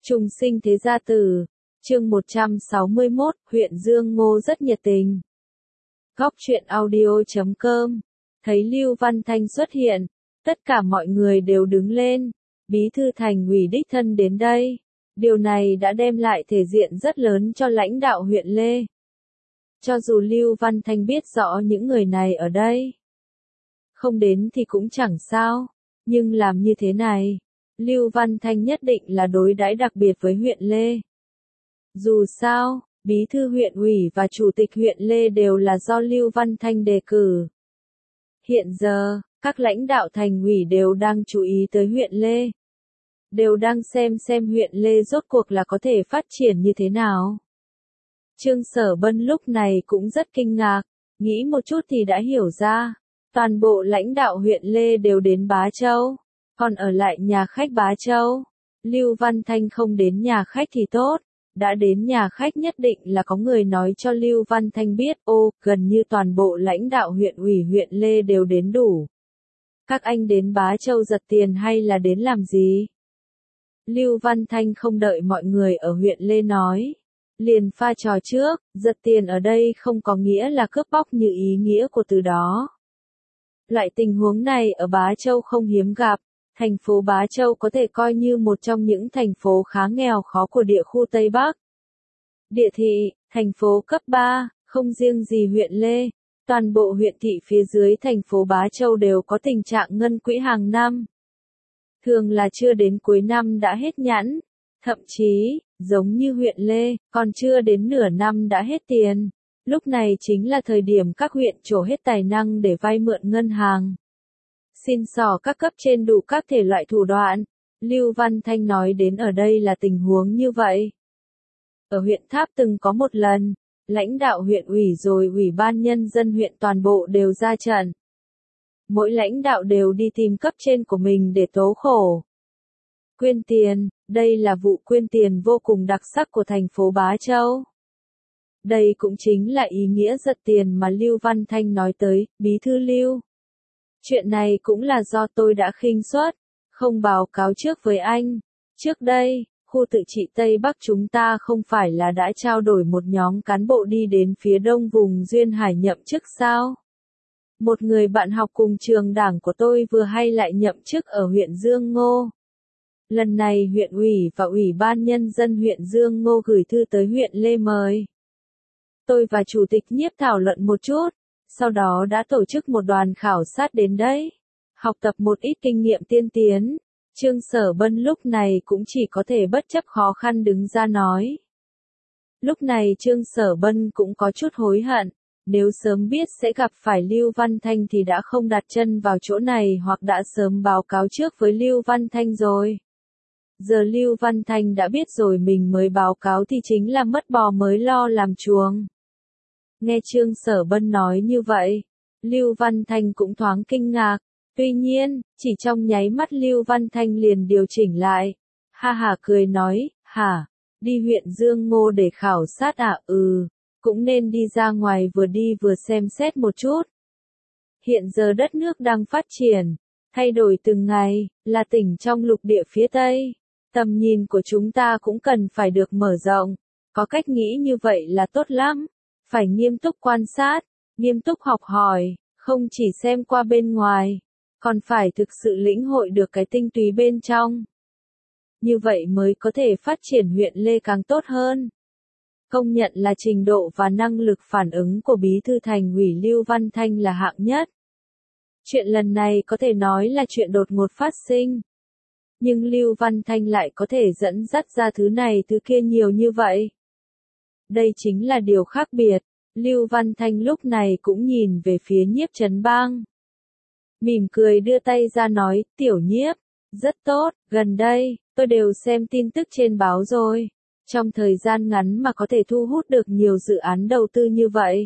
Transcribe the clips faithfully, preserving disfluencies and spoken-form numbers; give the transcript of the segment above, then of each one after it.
Trùng sinh thế gia tử, chương một trăm sáu mươi mốt, huyện Dương Ngô rất nhiệt tình. Góc truyện audio chấm com, thấy Lưu Văn Thanh xuất hiện, tất cả mọi người đều đứng lên, bí thư thành ủy đích thân đến đây. Điều này đã đem lại thể diện rất lớn cho lãnh đạo huyện Lê. Cho dù Lưu Văn Thanh biết rõ những người này ở đây không đến thì cũng chẳng sao, nhưng làm như thế này, Lưu Văn Thanh nhất định là đối đãi đặc biệt với huyện Lê. Dù sao, bí thư huyện ủy và chủ tịch huyện Lê đều là do Lưu Văn Thanh đề cử. Hiện giờ, các lãnh đạo thành ủy đều đang chú ý tới huyện Lê. Đều đang xem xem huyện Lê rốt cuộc là có thể phát triển như thế nào. Trương Sở Bân lúc này cũng rất kinh ngạc, nghĩ một chút thì đã hiểu ra. Toàn bộ lãnh đạo huyện Lê đều đến Bá Châu, còn ở lại nhà khách Bá Châu. Lưu Văn Thanh không đến nhà khách thì tốt, đã đến nhà khách nhất định là có người nói cho Lưu Văn Thanh biết, ô, gần như toàn bộ lãnh đạo huyện ủy huyện Lê đều đến đủ. Các anh đến Bá Châu giật tiền hay là đến làm gì? Lưu Văn Thanh không đợi mọi người ở huyện Lê nói, liền pha trò trước, giật tiền ở đây không có nghĩa là cướp bóc như ý nghĩa của từ đó. Loại tình huống này ở Bá Châu không hiếm gặp, thành phố Bá Châu có thể coi như một trong những thành phố khá nghèo khó của địa khu Tây Bắc. Địa thị, thành phố cấp ba, không riêng gì huyện Lê, toàn bộ huyện thị phía dưới thành phố Bá Châu đều có tình trạng ngân quỹ hàng năm. Thường là chưa đến cuối năm đã hết nhãn, thậm chí, giống như huyện Lê, còn chưa đến nửa năm đã hết tiền. Lúc này chính là thời điểm các huyện trổ hết tài năng để vay mượn ngân hàng. Xin xỏ các cấp trên đủ các thể loại thủ đoạn. Lưu Văn Thanh nói đến ở đây là tình huống như vậy. Ở huyện Tháp từng có một lần, lãnh đạo huyện ủy rồi ủy ban nhân dân huyện toàn bộ đều ra trận. Mỗi lãnh đạo đều đi tìm cấp trên của mình để tố khổ. Quyên tiền, đây là vụ quyên tiền vô cùng đặc sắc của thành phố Bá Châu. Đây cũng chính là ý nghĩa giật tiền mà Lưu Văn Thanh nói tới, bí thư Lưu. Chuyện này cũng là do tôi đã khinh suất, không báo cáo trước với anh. Trước đây, khu tự trị Tây Bắc chúng ta không phải là đã trao đổi một nhóm cán bộ đi đến phía đông vùng Duyên Hải nhậm chức sao? Một người bạn học cùng trường đảng của tôi vừa hay lại nhậm chức ở huyện Dương Ngô. Lần này huyện ủy và ủy ban nhân dân huyện Dương Ngô gửi thư tới huyện Lê mời. Tôi và chủ tịch Nhiếp thảo luận một chút, sau đó đã tổ chức một đoàn khảo sát đến đấy, học tập một ít kinh nghiệm tiên tiến. Trương Sở Bân lúc này cũng chỉ có thể bất chấp khó khăn đứng ra nói. Lúc này Trương Sở Bân cũng có chút hối hận, nếu sớm biết sẽ gặp phải Lưu Văn Thanh thì đã không đặt chân vào chỗ này hoặc đã sớm báo cáo trước với Lưu Văn Thanh rồi. Giờ Lưu Văn Thanh đã biết rồi mình mới báo cáo thì chính là mất bò mới lo làm chuồng. Nghe Trương Sở Bân nói như vậy, Lưu Văn Thanh cũng thoáng kinh ngạc, tuy nhiên, chỉ trong nháy mắt Lưu Văn Thanh liền điều chỉnh lại. Ha ha cười nói, hả, đi huyện Dương Ngô để khảo sát à, ừ, cũng nên đi ra ngoài vừa đi vừa xem xét một chút. Hiện giờ đất nước đang phát triển, thay đổi từng ngày, là tỉnh trong lục địa phía Tây. Tầm nhìn của chúng ta cũng cần phải được mở rộng, có cách nghĩ như vậy là tốt lắm. Phải nghiêm túc quan sát, nghiêm túc học hỏi, không chỉ xem qua bên ngoài, còn phải thực sự lĩnh hội được cái tinh túy bên trong. Như vậy mới có thể phát triển huyện Lê càng tốt hơn. Công nhận là trình độ và năng lực phản ứng của bí thư thành ủy Lưu Văn Thanh là hạng nhất. Chuyện lần này có thể nói là chuyện đột ngột phát sinh. Nhưng Lưu Văn Thanh lại có thể dẫn dắt ra thứ này thứ kia nhiều như vậy. Đây chính là điều khác biệt. Lưu Văn Thanh lúc này cũng nhìn về phía Nhiếp Trấn Bang. Mỉm cười đưa tay ra nói, tiểu Nhiếp, rất tốt, gần đây, tôi đều xem tin tức trên báo rồi. Trong thời gian ngắn mà có thể thu hút được nhiều dự án đầu tư như vậy.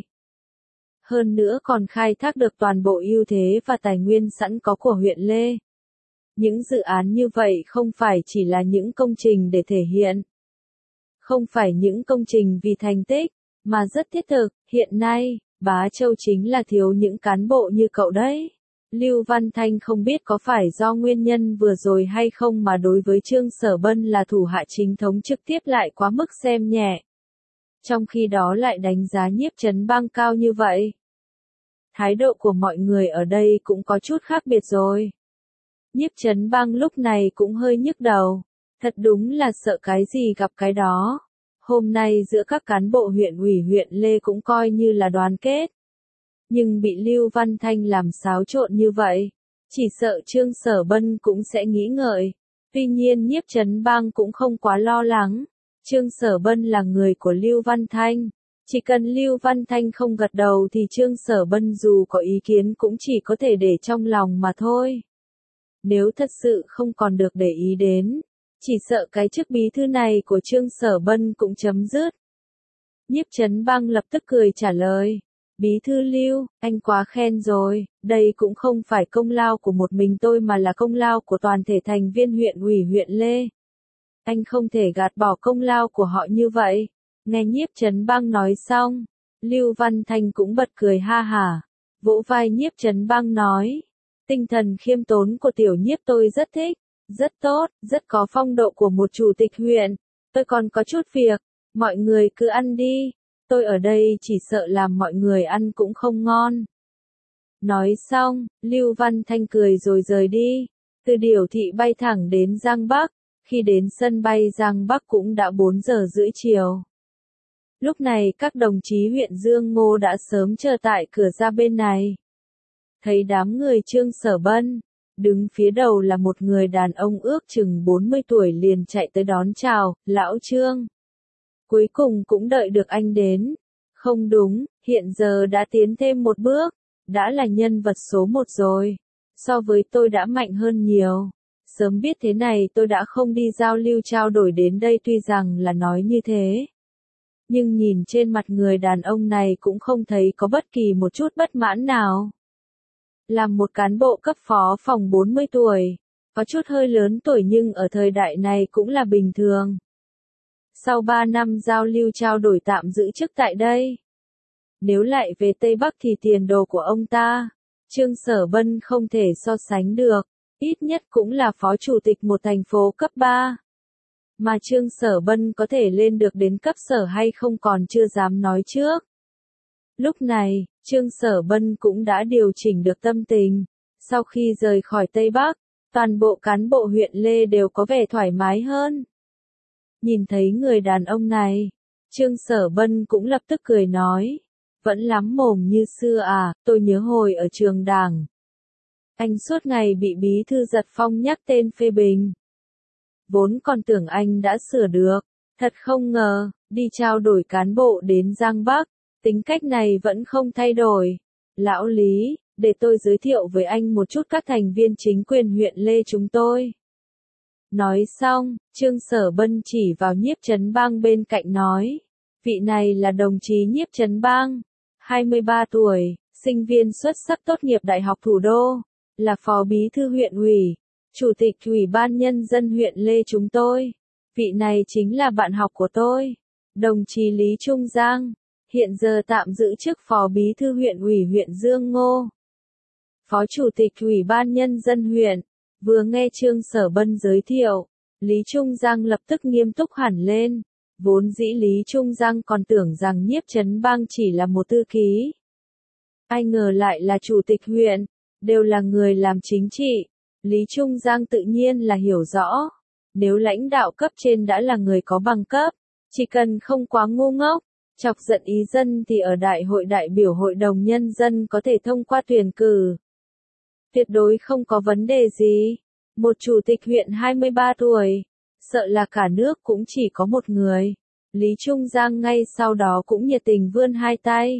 Hơn nữa còn khai thác được toàn bộ ưu thế và tài nguyên sẵn có của huyện Lê. Những dự án như vậy không phải chỉ là những công trình để thể hiện. Không phải những công trình vì thành tích, mà rất thiết thực. Hiện nay, Bá Châu chính là thiếu những cán bộ như cậu đấy. Lưu Văn Thanh không biết có phải do nguyên nhân vừa rồi hay không mà đối với Trương Sở Bân là thủ hạ chính thống trực tiếp lại quá mức xem nhẹ. Trong khi đó lại đánh giá Nhiếp Chấn Bang cao như vậy. Thái độ của mọi người ở đây cũng có chút khác biệt rồi. Nhiếp Chấn Bang lúc này cũng hơi nhức đầu. Thật đúng là sợ cái gì gặp cái đó. Hôm nay giữa các cán bộ huyện ủy huyện Lê cũng coi như là đoàn kết. Nhưng bị Lưu Văn Thanh làm xáo trộn như vậy. Chỉ sợ Trương Sở Bân cũng sẽ nghĩ ngợi. Tuy nhiên Nhiếp Chấn Bang cũng không quá lo lắng. Trương Sở Bân là người của Lưu Văn Thanh. Chỉ cần Lưu Văn Thanh không gật đầu thì Trương Sở Bân dù có ý kiến cũng chỉ có thể để trong lòng mà thôi. Nếu thật sự không còn được để ý đến, chỉ sợ cái chức bí thư này của Trương Sở Bân cũng chấm dứt. Nhiếp Chấn Bang lập tức cười trả lời. Bí thư Lưu, anh quá khen rồi, đây cũng không phải công lao của một mình tôi mà là công lao của toàn thể thành viên huyện ủy huyện Lê. Anh không thể gạt bỏ công lao của họ như vậy. Nghe Nhiếp Chấn Bang nói xong, Lưu Văn Thanh cũng bật cười ha hả, vỗ vai Nhiếp Chấn Bang nói. Tinh thần khiêm tốn của tiểu Nhiếp tôi rất thích, rất tốt, rất có phong độ của một chủ tịch huyện. Tôi còn có chút việc, mọi người cứ ăn đi. Tôi ở đây chỉ sợ làm mọi người ăn cũng không ngon. Nói xong, Lưu Văn Thanh cười rồi rời đi. Từ Điểu Thị bay thẳng đến Giang Bắc. Khi đến sân bay Giang Bắc cũng đã bốn giờ rưỡi chiều. Lúc này các đồng chí huyện Dương Ngô đã sớm chờ tại cửa ra bên này. Thấy đám người Trương Sở Bân, đứng phía đầu là một người đàn ông ước chừng bốn mươi tuổi liền chạy tới đón chào, lão Trương. Cuối cùng cũng đợi được anh đến. Không đúng, hiện giờ đã tiến thêm một bước, đã là nhân vật số một rồi. So với tôi đã mạnh hơn nhiều. Sớm biết thế này tôi đã không đi giao lưu trao đổi đến đây tuy rằng là nói như thế. Nhưng nhìn trên mặt người đàn ông này cũng không thấy có bất kỳ một chút bất mãn nào. Làm một cán bộ cấp phó phòng bốn mươi tuổi, có chút hơi lớn tuổi nhưng ở thời đại này cũng là bình thường. Sau ba năm giao lưu trao đổi tạm giữ chức tại đây. Nếu lại về Tây Bắc thì tiền đồ của ông ta, Trương Sở Bân không thể so sánh được, ít nhất cũng là phó chủ tịch một thành phố cấp ba. Mà Trương Sở Bân có thể lên được đến cấp sở hay không còn chưa dám nói trước. Lúc này, Trương Sở Bân cũng đã điều chỉnh được tâm tình. Sau khi rời khỏi Tây Bắc, toàn bộ cán bộ huyện Lê đều có vẻ thoải mái hơn. Nhìn thấy người đàn ông này, Trương Sở Bân cũng lập tức cười nói. Vẫn lắm mồm như xưa à, tôi nhớ hồi ở trường đảng. Anh suốt ngày bị bí thư Giật Phong nhắc tên phê bình. Vốn còn tưởng anh đã sửa được, thật không ngờ, đi trao đổi cán bộ đến Giang Bắc, tính cách này vẫn không thay đổi. Lão Lý, để tôi giới thiệu với anh một chút các thành viên chính quyền huyện Lê chúng tôi. Nói xong, Trương Sở Bân chỉ vào Nhiếp Chấn Bang bên cạnh nói. Vị này là đồng chí Nhiếp Chấn Bang, hai mươi ba tuổi, sinh viên xuất sắc tốt nghiệp Đại học Thủ đô, là phó bí thư huyện ủy, chủ tịch ủy ban nhân dân huyện Lê chúng tôi. Vị này chính là bạn học của tôi, đồng chí Lý Trung Giang, hiện giờ tạm giữ chức phó bí thư huyện ủy huyện Dương Ngô. Phó chủ tịch ủy ban nhân dân huyện, vừa nghe Trương Sở Bân giới thiệu, Lý Trung Giang lập tức nghiêm túc hẳn lên. Vốn dĩ Lý Trung Giang còn tưởng rằng Nhiếp Chấn Bang chỉ là một thư ký. Ai ngờ lại là chủ tịch huyện, đều là người làm chính trị. Lý Trung Giang tự nhiên là hiểu rõ. Nếu lãnh đạo cấp trên đã là người có bằng cấp, chỉ cần không quá ngu ngốc, chọc giận ý dân thì ở đại hội đại biểu hội đồng nhân dân có thể thông qua tuyển cử. Tuyệt đối không có vấn đề gì. Một chủ tịch huyện hai mươi ba tuổi, sợ là cả nước cũng chỉ có một người. Lý Trung Giang ngay sau đó cũng nhiệt tình vươn hai tay.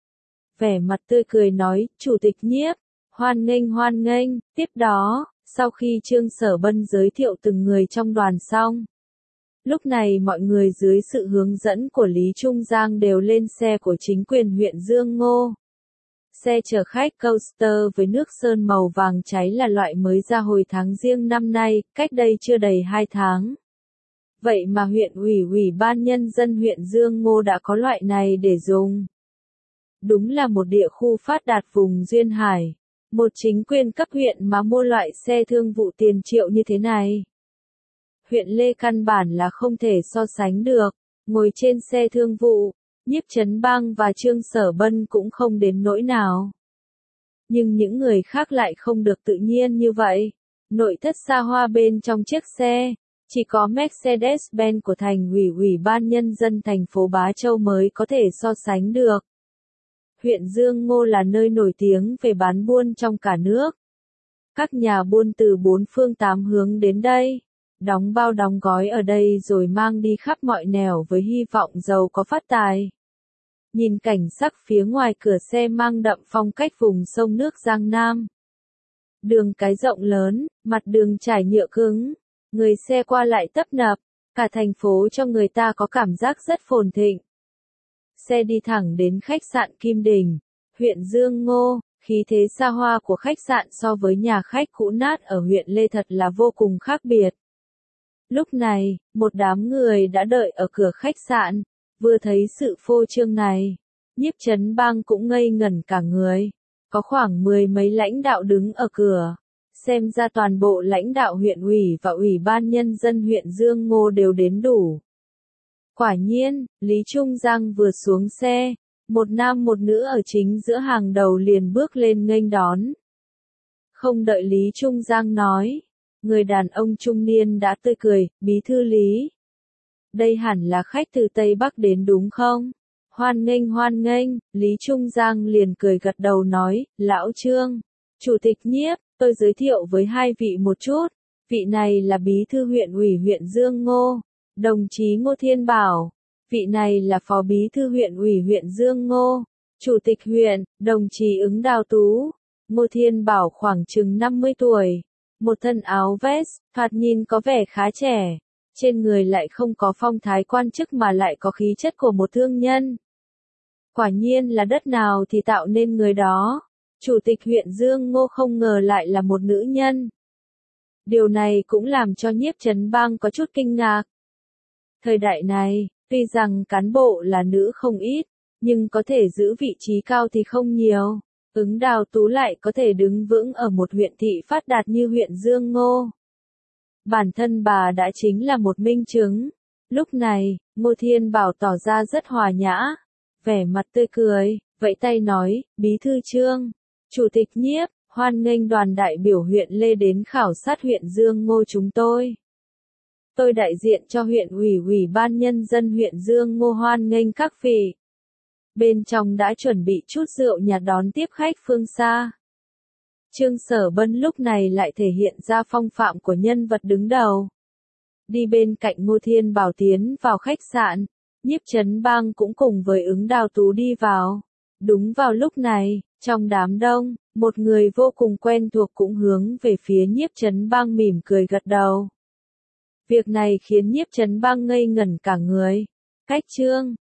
Vẻ mặt tươi cười nói, Chủ tịch Nhiếp, hoan nghênh hoan nghênh. Tiếp đó, sau khi Trương Sở Bân giới thiệu từng người trong đoàn xong, lúc này mọi người dưới sự hướng dẫn của Lý Trung Giang đều lên xe của chính quyền huyện Dương Ngô. Xe chở khách Coaster với nước sơn màu vàng cháy là loại mới ra hồi tháng Giêng năm nay, cách đây chưa đầy hai tháng. Vậy mà huyện ủy ủy ban nhân dân huyện Dương Ngô đã có loại này để dùng. Đúng là một địa khu phát đạt vùng duyên hải. Một chính quyền cấp huyện mà mua loại xe thương vụ tiền triệu như thế này. Huyện Lê căn bản là không thể so sánh được, ngồi trên xe thương vụ, Nhiếp Chấn Bang và Trương Sở Bân cũng không đến nỗi nào. Nhưng những người khác lại không được tự nhiên như vậy. Nội thất xa hoa bên trong chiếc xe, chỉ có Mercedes-Benz của thành ủy ủy ban nhân dân thành phố Bá Châu mới có thể so sánh được. Huyện Dương Ngô là nơi nổi tiếng về bán buôn trong cả nước. Các nhà buôn từ bốn phương tám hướng đến đây, đóng bao đóng gói ở đây rồi mang đi khắp mọi nẻo với hy vọng giàu có phát tài. Nhìn cảnh sắc phía ngoài cửa xe mang đậm phong cách vùng sông nước Giang Nam. Đường cái rộng lớn, mặt đường trải nhựa cứng, người xe qua lại tấp nập, cả thành phố cho người ta có cảm giác rất phồn thịnh. Xe đi thẳng đến khách sạn Kim Đình, huyện Dương Ngô, khí thế xa hoa của khách sạn so với nhà khách cũ nát ở huyện Lê thật là vô cùng khác biệt. Lúc này, một đám người đã đợi ở cửa khách sạn, vừa thấy sự phô trương này, Nhiếp Chấn Bang cũng ngây ngẩn cả người. Có khoảng mười mấy lãnh đạo đứng ở cửa, xem ra toàn bộ lãnh đạo huyện ủy và ủy ban nhân dân huyện Dương Ngô đều đến đủ. Quả nhiên, Lý Trung Giang vừa xuống xe, một nam một nữ ở chính giữa hàng đầu liền bước lên nghênh đón. Không đợi Lý Trung Giang nói, người đàn ông trung niên đã tươi cười, bí thư Lý. Đây hẳn là khách từ Tây Bắc đến đúng không? Hoan nghênh hoan nghênh, Lý Trung Giang liền cười gật đầu nói, Lão Trương, Chủ tịch Nhiếp, tôi giới thiệu với hai vị một chút, vị này là bí thư huyện ủy huyện Dương Ngô, đồng chí Ngô Thiên Bảo, vị này là phó bí thư huyện ủy huyện Dương Ngô, chủ tịch huyện, đồng chí Ứng Đào Tú. Ngô Thiên Bảo khoảng chừng năm mươi tuổi, một thân áo vest, thoạt nhìn có vẻ khá trẻ, trên người lại không có phong thái quan chức mà lại có khí chất của một thương nhân. Quả nhiên là đất nào thì tạo nên người đó. Chủ tịch huyện Dương Ngô không ngờ lại là một nữ nhân. Điều này cũng làm cho Nhiếp Chấn Bang có chút kinh ngạc. Thời đại này, tuy rằng cán bộ là nữ không ít, nhưng có thể giữ vị trí cao thì không nhiều. Ứng Đào Tú lại có thể đứng vững ở một huyện thị phát đạt như huyện Dương Ngô. Bản thân bà đã chính là một minh chứng. Lúc này, Ngô Thiên Bảo tỏ ra rất hòa nhã, vẻ mặt tươi cười, vẫy tay nói, bí thư Trương, chủ tịch Nhiếp, hoan nghênh đoàn đại biểu huyện Lê đến khảo sát huyện Dương Ngô chúng tôi. Tôi đại diện cho huyện ủy ủy ban nhân dân huyện Dương Ngô hoan nghênh các vị. Bên trong đã chuẩn bị chút rượu nhạt đón tiếp khách phương xa. Trương Sở Bân lúc này lại thể hiện ra phong phạm của nhân vật đứng đầu. Đi bên cạnh Ngô Thiên Bảo tiến vào khách sạn, Nhiếp Chấn Bang cũng cùng với Ứng Đào Tú đi vào. Đúng vào lúc này, trong đám đông, một người vô cùng quen thuộc cũng hướng về phía Nhiếp Chấn Bang mỉm cười gật đầu. Việc này khiến Nhiếp Chấn Bang ngây ngẩn cả người. Cách Trương,